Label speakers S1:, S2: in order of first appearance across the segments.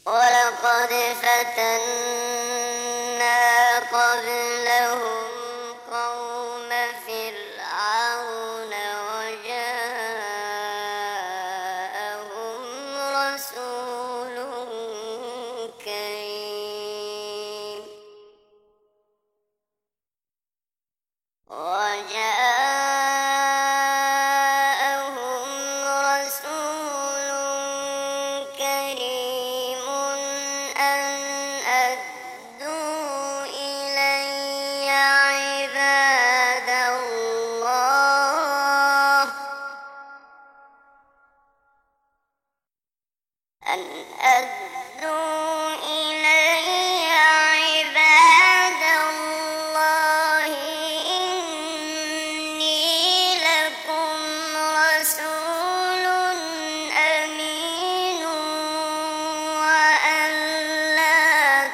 S1: ولقد فتنا قبلهم قوم فرعون وجاءهم رسول كريم أن أدوا إلي عباد الله أن أدوا إلي عباد الله إني لكم رسول أمين وأن لا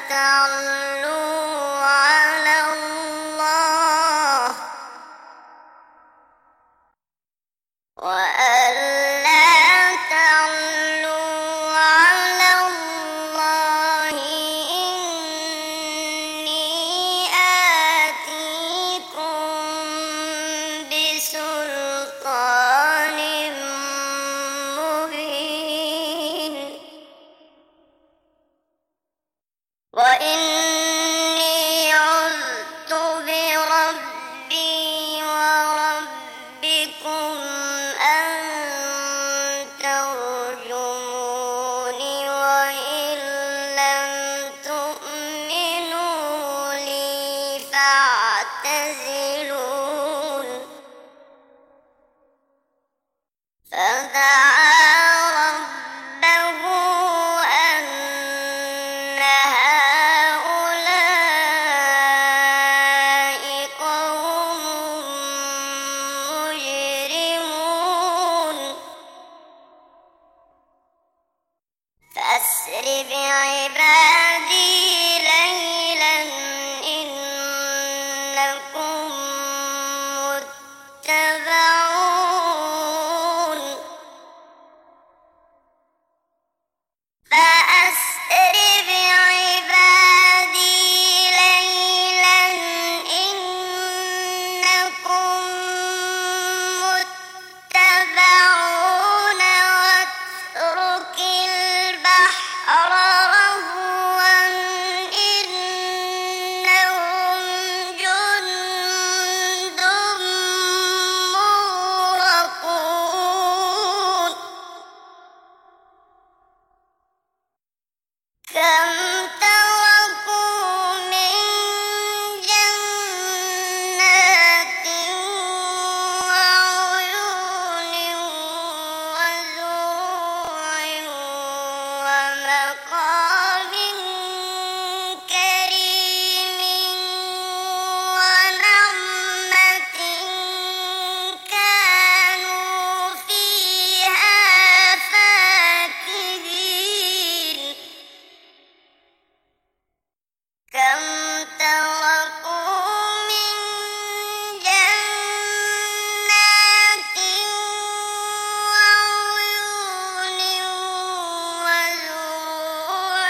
S1: تعلوا على الله إني آتيكم بسلطان مبين وإني عذت بربي وربكم أن ترجموني وإن لم تؤمنوا لي فاعتزلون فدعا ربه أن هؤلاء قوم مجرمون فأسر بعبادي ليلا إنكم متبعون فأسر بعبادي ليلا إنكم متبعون واترك البحر رهوا إنهم جند مغرقون كم تركوا من جنات وعيون وزروع ومقام كريم ونعمة كانوا فيها فاكهين كم تركوا من جنات وعيون وزروع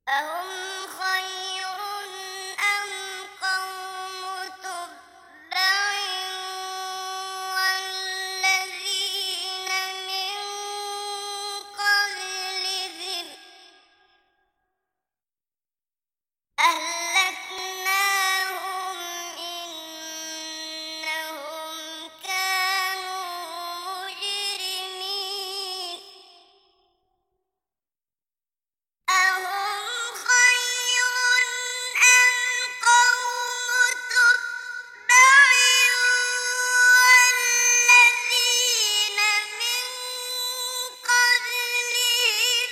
S1: أهم خير أم قوم تبع والذين من قبلهم أهلكناهم إنهم كانوا مجرمين أهم خير أم قوم تبع والذين من قبلهم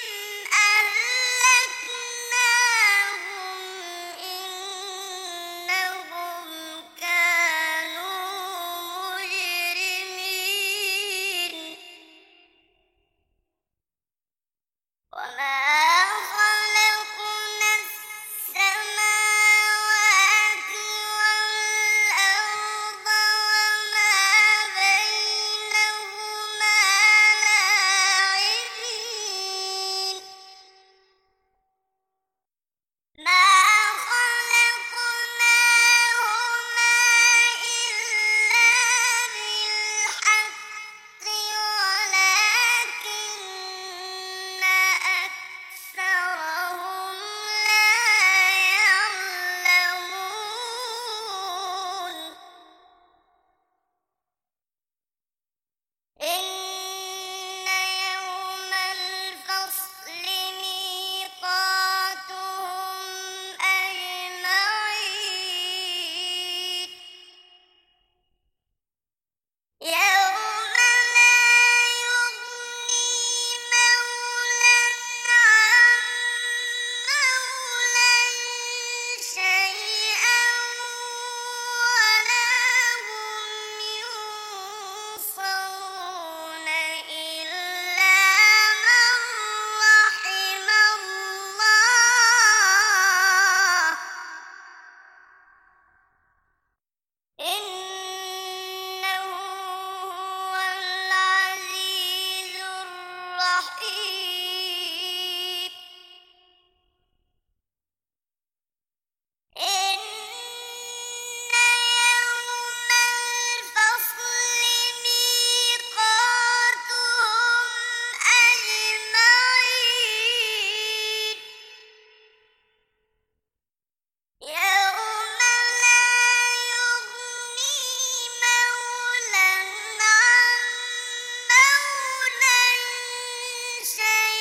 S1: أهلكناهم إنهم كانوا مجرمين وما خلقنا السماوات والأرض وما بينهما لاعبين ما خلقناهما إلا بالحق ولكن أكثرهم لا يعلمون إن يوم الفصل ميقاتهم أجمعين يوم لا يغني مولى عن مولى شيئا ولا هم ينصرون إلا من رحم الله إنه هو العزيز الرحيم إن يوم الفصل ميقاتهم أجمعين يوم لا يغني مولى عن مولى شيئا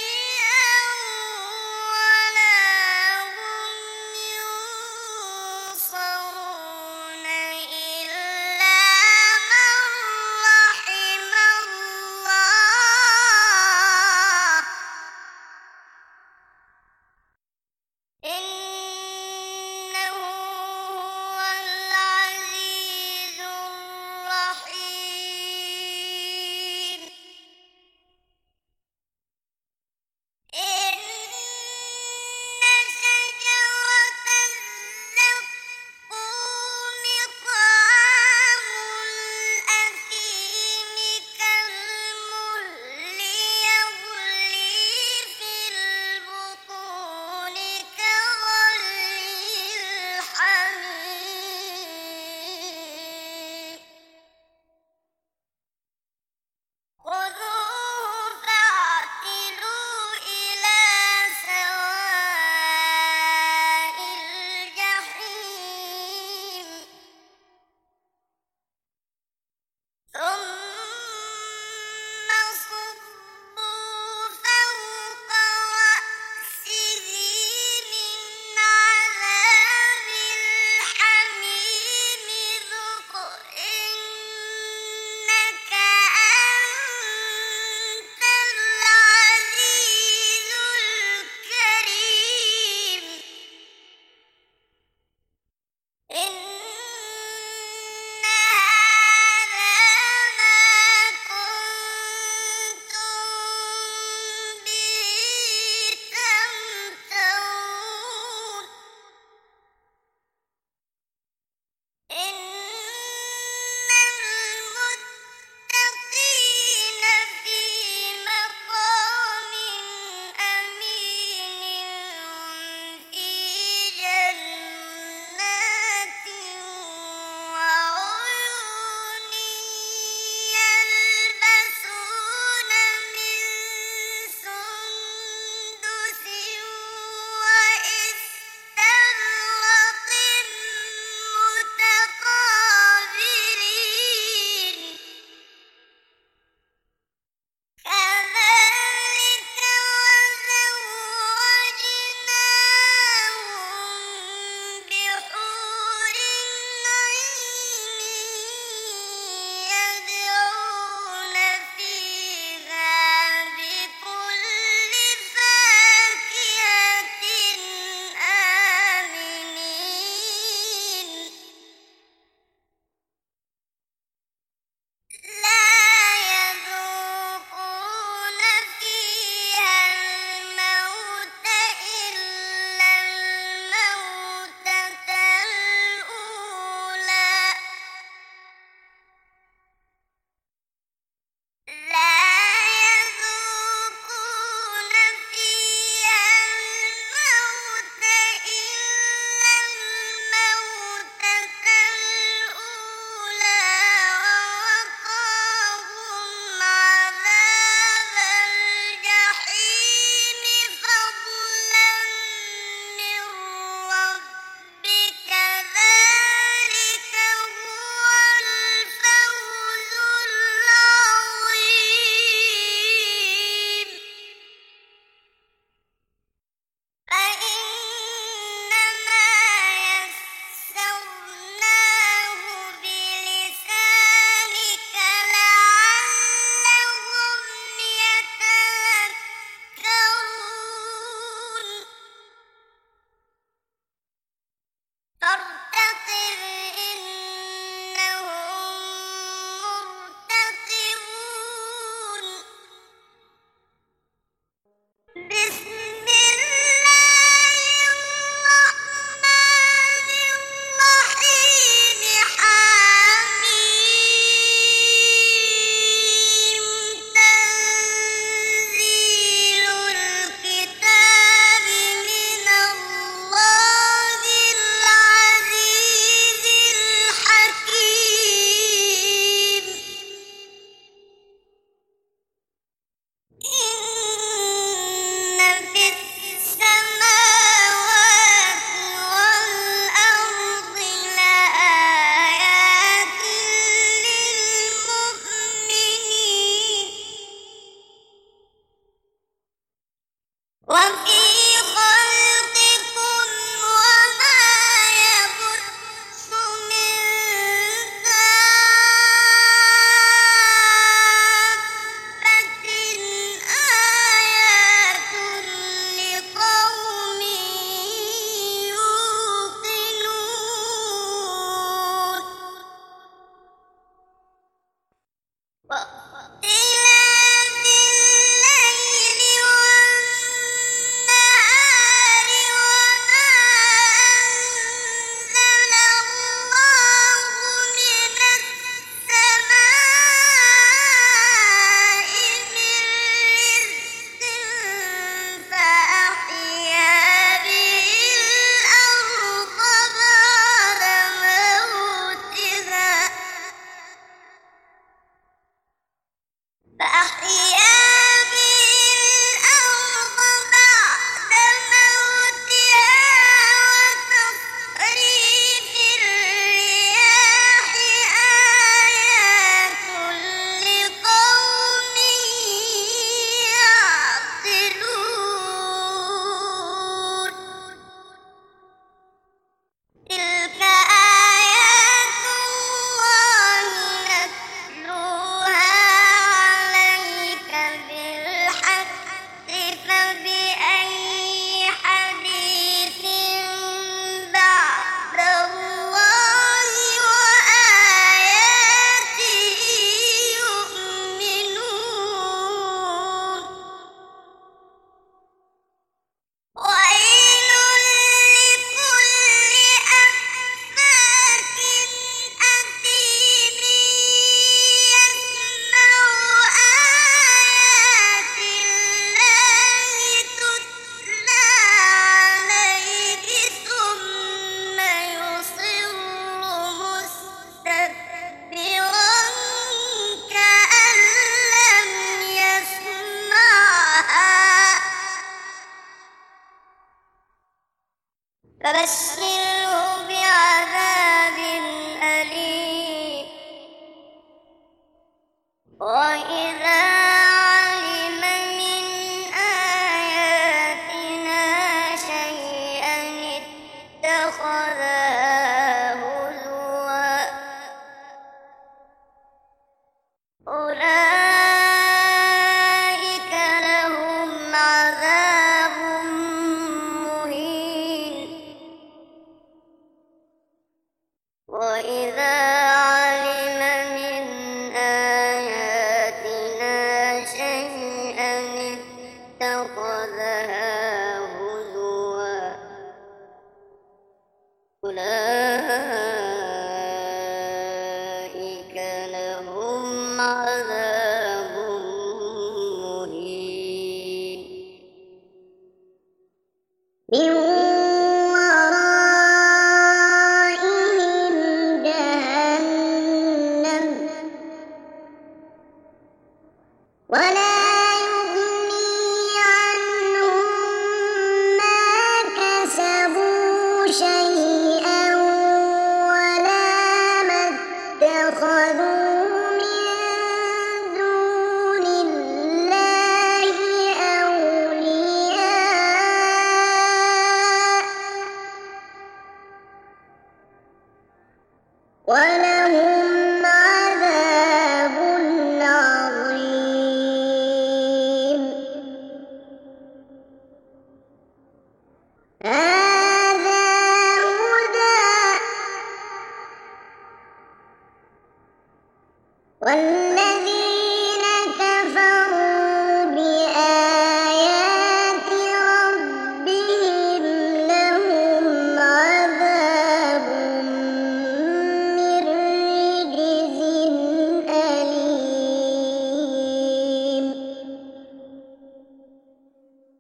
S1: وفي خلقكم وما يبث من دابة آيات لقوم يوقنون واختلاف الليل والنهار وما أنزل الله من السماء من رزق فأحيا به الأرض بعد موتها وتصريف الرياح آيات لقوم يعقلون تلك آيات الله نتلوها عليك بالحق فبأي حديث بعد الله وآياته يؤمنون ويل لكل أفاك أثيم يسمع آيات الله تتلى عليه ثم يصر مستكبرا كأن لم يسمعها فبشره بعذاب أليم وإذا علم من آياتنا شيئا اتخذها هزوا أولئك لهم عذاب مهين وإذا علم من آياتنا شيئا اتخذها